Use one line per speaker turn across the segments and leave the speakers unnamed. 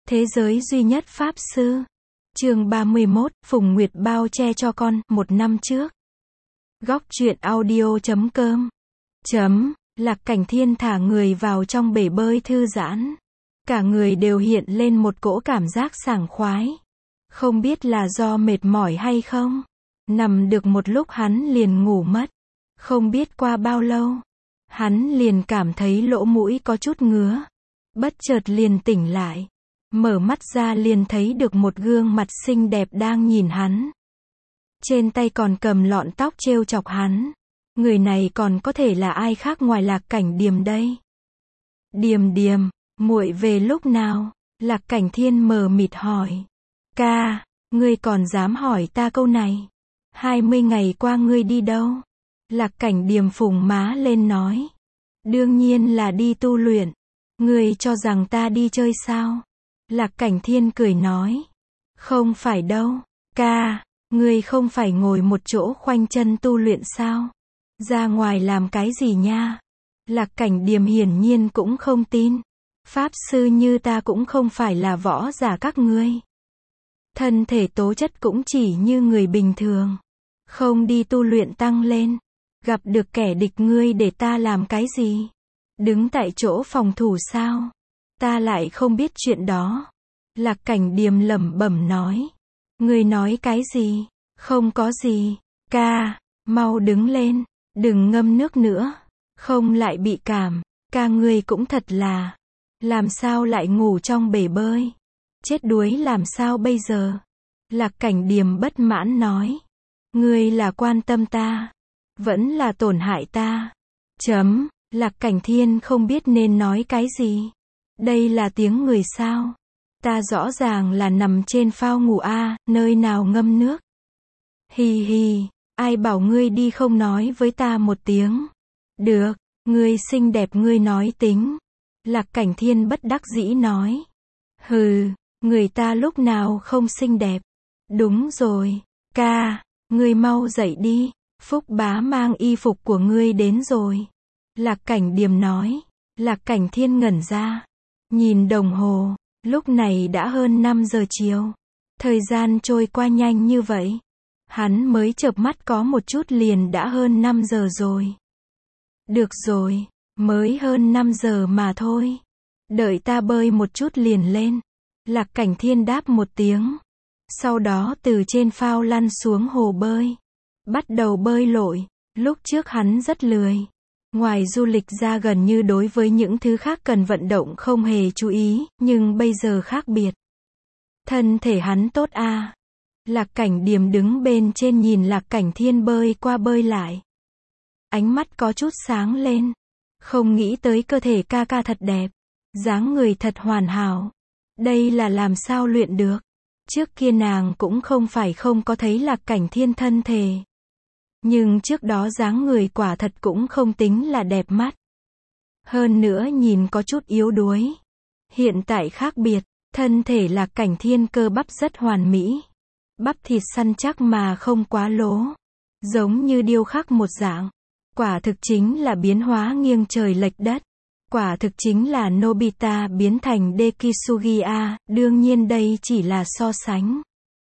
Thế giới duy nhất Pháp Sư. Chương 31, Phùng Nguyệt bao che cho con, 1 năm trước. Góc truyện audio.com. Lạc Cảnh Thiên thả người vào trong bể bơi thư giãn. Cả người đều hiện lên một cỗ cảm giác sảng khoái. Không biết là do mệt mỏi hay không. Nằm được một lúc hắn liền ngủ mất. Không biết qua bao lâu. Hắn liền cảm thấy lỗ mũi có chút ngứa. Bất chợt liền tỉnh lại. Mở mắt ra liền thấy được một gương mặt xinh đẹp đang nhìn hắn. Trên tay còn cầm lọn tóc trêu chọc hắn. Người này còn có thể là ai khác ngoài Lạc Cảnh Điềm đây? Điềm Điềm, muội về lúc nào? Lạc Cảnh Thiên mờ mịt hỏi. Ca, ngươi còn dám hỏi ta câu này? 20 ngày qua ngươi đi đâu? Lạc Cảnh Điềm phùng má lên nói. Đương nhiên là đi tu luyện. Ngươi cho rằng ta đi chơi sao? Lạc Cảnh Thiên cười nói. Không phải đâu. Ca, ngươi không phải ngồi một chỗ khoanh chân tu luyện sao? Ra ngoài làm cái gì nha? Lạc Cảnh Điềm hiển nhiên cũng không tin. Pháp sư như ta cũng không phải là võ giả các ngươi. Thân thể tố chất cũng chỉ như người bình thường. Không đi tu luyện tăng lên. Gặp được kẻ địch ngươi để ta làm cái gì? Đứng tại chỗ phòng thủ sao? Ta lại không biết chuyện đó. Lạc Cảnh Điềm lẩm bẩm nói. Ngươi nói cái gì? Không có gì. Ca, mau đứng lên. Đừng ngâm nước nữa. Không lại bị cảm. Ca ngươi cũng thật là. Làm sao lại ngủ trong bể bơi? Chết đuối làm sao bây giờ? Lạc Cảnh Điềm bất mãn nói. Ngươi là quan tâm ta. Vẫn là tổn hại ta. Lạc Cảnh Thiên không biết nên nói cái gì. Đây là tiếng người sao? Ta rõ ràng là nằm trên phao ngủ nơi nào ngâm nước. Hì hì, ai bảo ngươi đi không nói với ta một tiếng. Được, ngươi xinh đẹp ngươi nói tính. Lạc Cảnh Thiên bất đắc dĩ nói. Hừ, người ta lúc nào không xinh đẹp. Đúng rồi, ca, ngươi mau dậy đi. Phúc bá mang y phục của ngươi đến rồi. Lạc Cảnh Điềm nói. Lạc Cảnh Thiên ngẩn ra. Nhìn đồng hồ. Lúc này đã hơn 5 giờ chiều. Thời gian trôi qua nhanh như vậy. Hắn mới chợp mắt có một chút liền đã hơn 5 giờ rồi. Được rồi, mới hơn 5 giờ mà thôi. Đợi ta bơi một chút liền lên. Lạc Cảnh Thiên đáp một tiếng. Sau đó từ trên phao lăn xuống hồ bơi. Bắt đầu bơi lội. Lúc trước hắn rất lười. Ngoài du lịch ra gần như đối với những thứ khác cần vận động không hề chú ý, nhưng bây giờ khác biệt. Thân thể hắn tốt Lạc Cảnh Điềm đứng bên trên nhìn Lạc Cảnh Thiên bơi qua bơi lại. Ánh mắt có chút sáng lên. Không nghĩ tới cơ thể ca ca thật đẹp. Dáng người thật hoàn hảo. Đây là làm sao luyện được. Trước kia nàng cũng không phải không có thấy Lạc Cảnh Thiên thân thể. Nhưng trước đó dáng người quả thật cũng không tính là đẹp mắt. Hơn nữa nhìn có chút yếu đuối. Hiện tại khác biệt, thân thể Lạc Cảnh Thiên cơ bắp rất hoàn mỹ. Bắp thịt săn chắc mà không quá lố. Giống như điêu khắc một dạng. Quả thực chính là biến hóa nghiêng trời lệch đất. Quả thực chính là Nobita biến thành Dekisugi đương nhiên đây chỉ là so sánh.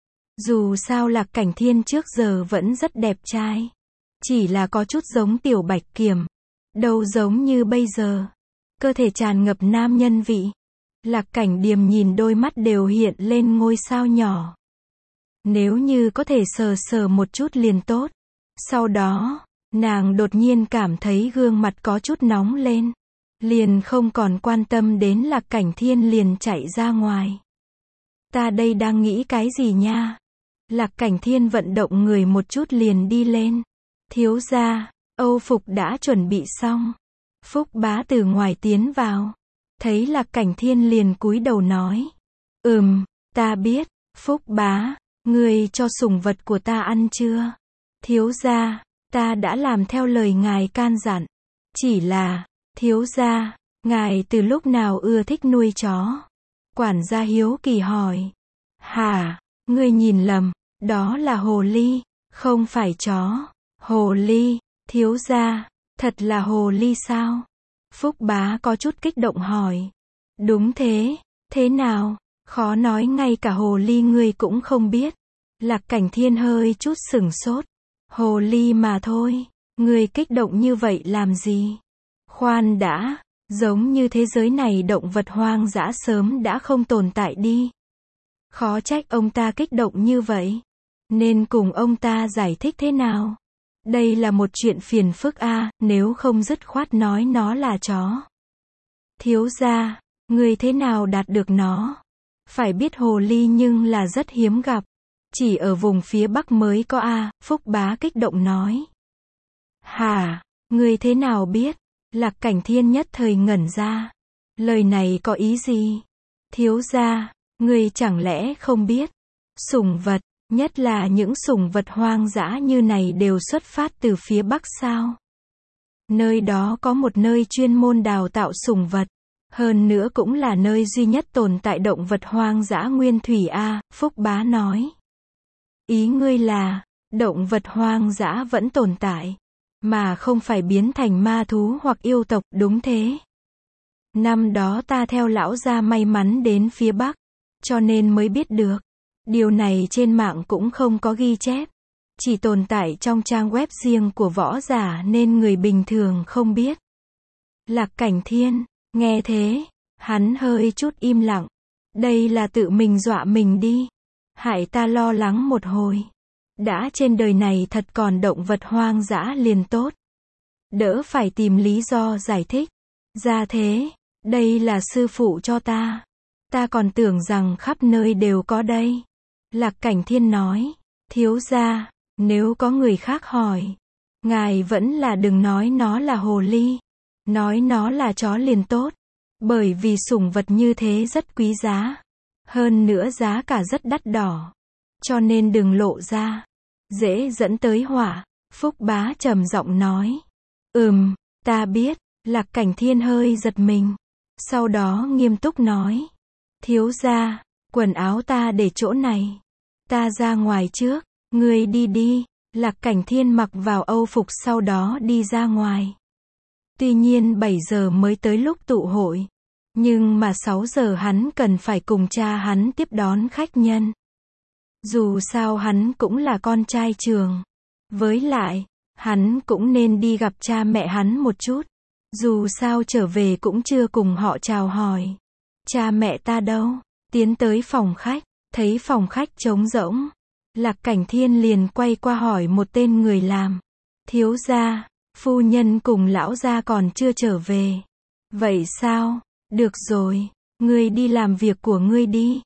Dù sao Lạc Cảnh Thiên trước giờ vẫn rất đẹp trai. Chỉ là có chút giống Tiểu Bạch Kiểm. Đâu giống như bây giờ. Cơ thể tràn ngập nam nhân vị. Lạc Cảnh Điềm nhìn đôi mắt đều hiện lên ngôi sao nhỏ. Nếu như có thể sờ sờ một chút liền tốt. Sau đó, nàng đột nhiên cảm thấy gương mặt có chút nóng lên. Liền không còn quan tâm đến Lạc Cảnh Thiên liền chạy ra ngoài. Ta đây đang nghĩ cái gì nha? Lạc Cảnh Thiên vận động người một chút liền đi lên. Thiếu gia, Âu phục đã chuẩn bị xong. Phúc bá từ ngoài tiến vào. Thấy Lạc Cảnh Thiên liền cúi đầu nói. Ta biết. Phúc bá, ngươi cho sủng vật của ta ăn chưa? Thiếu gia, ta đã làm theo lời ngài can dặn. Chỉ là, thiếu gia, ngài từ lúc nào ưa thích nuôi chó? Quản gia hiếu kỳ hỏi. Hả, ngươi nhìn lầm, đó là hồ ly, không phải chó. Hồ ly, thiếu gia, thật là hồ ly sao? Phúc bá có chút kích động hỏi. Đúng thế, thế nào? Khó nói ngay cả hồ ly ngươi cũng không biết. Lạc Cảnh Thiên hơi chút sửng sốt. Hồ ly mà thôi, ngươi kích động như vậy làm gì? Khoan đã, giống như thế giới này động vật hoang dã sớm đã không tồn tại đi. Khó trách ông ta kích động như vậy. Nên cùng ông ta giải thích thế nào? Đây là một chuyện phiền phức a, nếu không dứt khoát nói nó là chó. Thiếu gia, người thế nào đạt được nó? Phải biết hồ ly nhưng là rất hiếm gặp. Chỉ ở vùng phía Bắc mới có a, Phúc Bá kích động nói. Hả, người thế nào biết? Lạc Cảnh Thiên nhất thời ngẩn ra. Lời này có ý gì? Thiếu gia, người chẳng lẽ không biết? Sủng vật, nhất là những sủng vật hoang dã như này đều xuất phát từ phía Bắc sao? Nơi đó có một nơi chuyên môn đào tạo sủng vật. Hơn nữa cũng là nơi duy nhất tồn tại động vật hoang dã nguyên thủy a, Phúc Bá nói. Ý ngươi là, động vật hoang dã vẫn tồn tại, mà không phải biến thành ma thú hoặc yêu tộc, đúng thế. Năm đó ta theo lão gia may mắn đến phía Bắc, cho nên mới biết được. Điều này trên mạng cũng không có ghi chép. Chỉ tồn tại trong trang web riêng của võ giả nên người bình thường không biết. Lạc Cảnh Thiên, nghe thế, hắn hơi chút im lặng. Đây là tự mình dọa mình đi. Hại ta lo lắng một hồi. Đã trên đời này thật còn động vật hoang dã liền tốt. Đỡ phải tìm lý do giải thích. Ra thế, đây là sư phụ cho ta. Ta còn tưởng rằng khắp nơi đều có đây. Lạc Cảnh Thiên nói, thiếu gia, nếu có người khác hỏi, ngài vẫn là đừng nói nó là hồ ly. Nói nó là chó liền tốt. Bởi vì sủng vật như thế rất quý giá. Hơn nữa giá cả rất đắt đỏ. Cho nên đừng lộ ra. Dễ dẫn tới họa. Phúc Bá trầm giọng nói. Ta biết. Lạc Cảnh Thiên hơi giật mình. Sau đó nghiêm túc nói. Thiếu gia, quần áo ta để chỗ này. Ta ra ngoài trước. Ngươi đi đi. Lạc Cảnh Thiên mặc vào âu phục sau đó đi ra ngoài. Tuy nhiên 7 giờ mới tới lúc tụ hội. Nhưng mà 6 giờ hắn cần phải cùng cha hắn tiếp đón khách nhân. Dù sao hắn cũng là con trai trường. Với lại, hắn cũng nên đi gặp cha mẹ hắn một chút. Dù sao trở về cũng chưa cùng họ chào hỏi. Cha mẹ ta đâu? Tiến tới phòng khách, thấy phòng khách trống rỗng. Lạc Cảnh Thiên liền quay qua hỏi một tên người làm. Thiếu gia, phu nhân cùng lão gia còn chưa trở về. Vậy sao? Được rồi, ngươi đi làm việc của ngươi đi.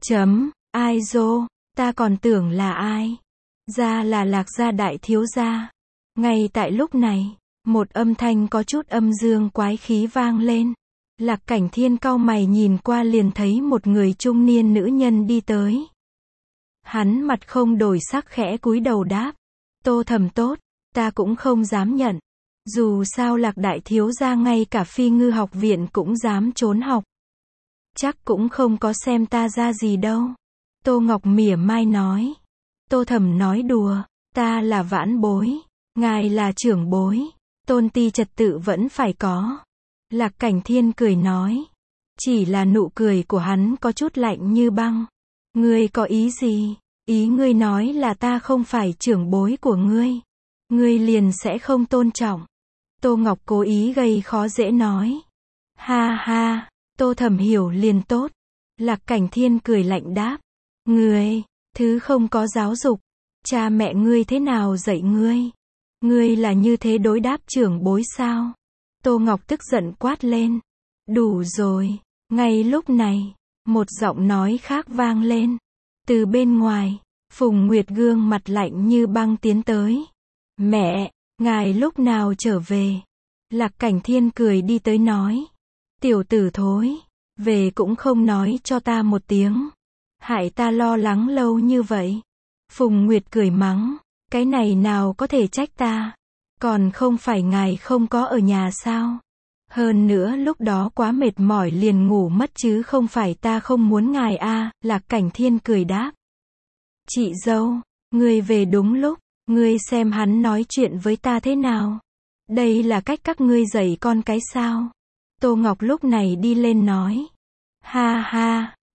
Ai dô, ta còn tưởng là ai. Ra là Lạc gia đại thiếu gia. Ngay tại lúc này, một âm thanh có chút âm dương quái khí vang lên. Lạc Cảnh Thiên cau mày nhìn qua liền thấy một người trung niên nữ nhân đi tới. Hắn mặt không đổi sắc khẽ cúi đầu đáp. Tô Thẩm tốt, ta cũng không dám nhận. Dù sao Lạc đại thiếu gia ngay cả Phi Ngư học viện cũng dám trốn học. Chắc cũng không có xem ta ra gì đâu. Tô Ngọc mỉa mai nói. Tô Thẩm nói đùa, ta là vãn bối, ngài là trưởng bối, tôn ti trật tự vẫn phải có. Lạc Cảnh Thiên cười nói. Chỉ là nụ cười của hắn có chút lạnh như băng. Ngươi có ý gì? Ý ngươi nói là ta không phải trưởng bối của ngươi. Ngươi liền sẽ không tôn trọng. Tô Ngọc cố ý gây khó dễ nói. Ha ha, Tô Thẩm hiểu liền tốt. Lạc Cảnh Thiên cười lạnh đáp. Ngươi, thứ không có giáo dục. Cha mẹ ngươi thế nào dạy ngươi? Ngươi là như thế đối đáp trưởng bối sao? Tô Ngọc tức giận quát lên. Đủ rồi. Ngay lúc này, một giọng nói khác vang lên. Từ bên ngoài, Phùng Nguyệt gương mặt lạnh như băng tiến tới. Mẹ, ngài lúc nào trở về? Lạc Cảnh Thiên cười đi tới nói. Tiểu tử thối, về cũng không nói cho ta một tiếng. Hại ta lo lắng lâu như vậy. Phùng Nguyệt cười mắng. Cái này nào có thể trách ta. Còn không phải ngài không có ở nhà sao? Hơn nữa lúc đó quá mệt mỏi liền ngủ mất chứ không phải ta không muốn ngài a. Lạc Cảnh Thiên cười đáp. Chị dâu, ngươi về đúng lúc. Ngươi xem hắn nói chuyện với ta thế nào? Đây là cách các ngươi dạy con cái sao? Tô Ngọc lúc này đi lên nói. Ha ha,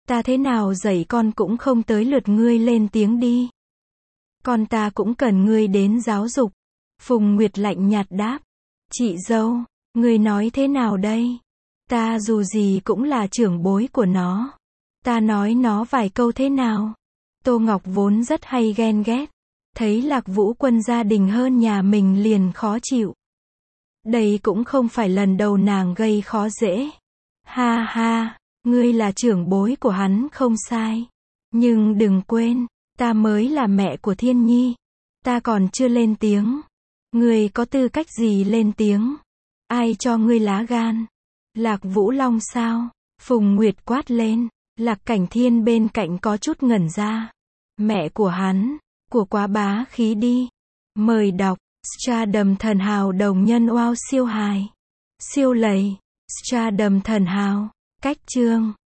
Ta thế nào dạy con cũng không tới lượt ngươi lên tiếng đi. Con ta cũng cần ngươi đến giáo dục. Phùng Nguyệt lạnh nhạt đáp. Chị dâu, ngươi nói thế nào đây? Ta dù gì cũng là trưởng bối của nó. Ta nói nó vài câu thế nào? Tô Ngọc vốn rất hay ghen ghét. Thấy Lạc Vũ Quân gia đình hơn nhà mình liền khó chịu. Đây cũng không phải lần đầu nàng gây khó dễ. Ha ha, ngươi là trưởng bối của hắn không sai. Nhưng đừng quên, ta mới là mẹ của Thiên Nhi. Ta còn chưa lên tiếng. Ngươi có tư cách gì lên tiếng? Ai cho ngươi lá gan? Lạc Vũ Long sao? Phùng Nguyệt quát lên. Lạc Cảnh Thiên bên cạnh có chút ngẩn ra. Mẹ của hắn, của quá bá khí đi. Mời đọc, Stardom thần hào đồng nhân wow siêu hài. Siêu lầy, Stardom thần hào, cách chương.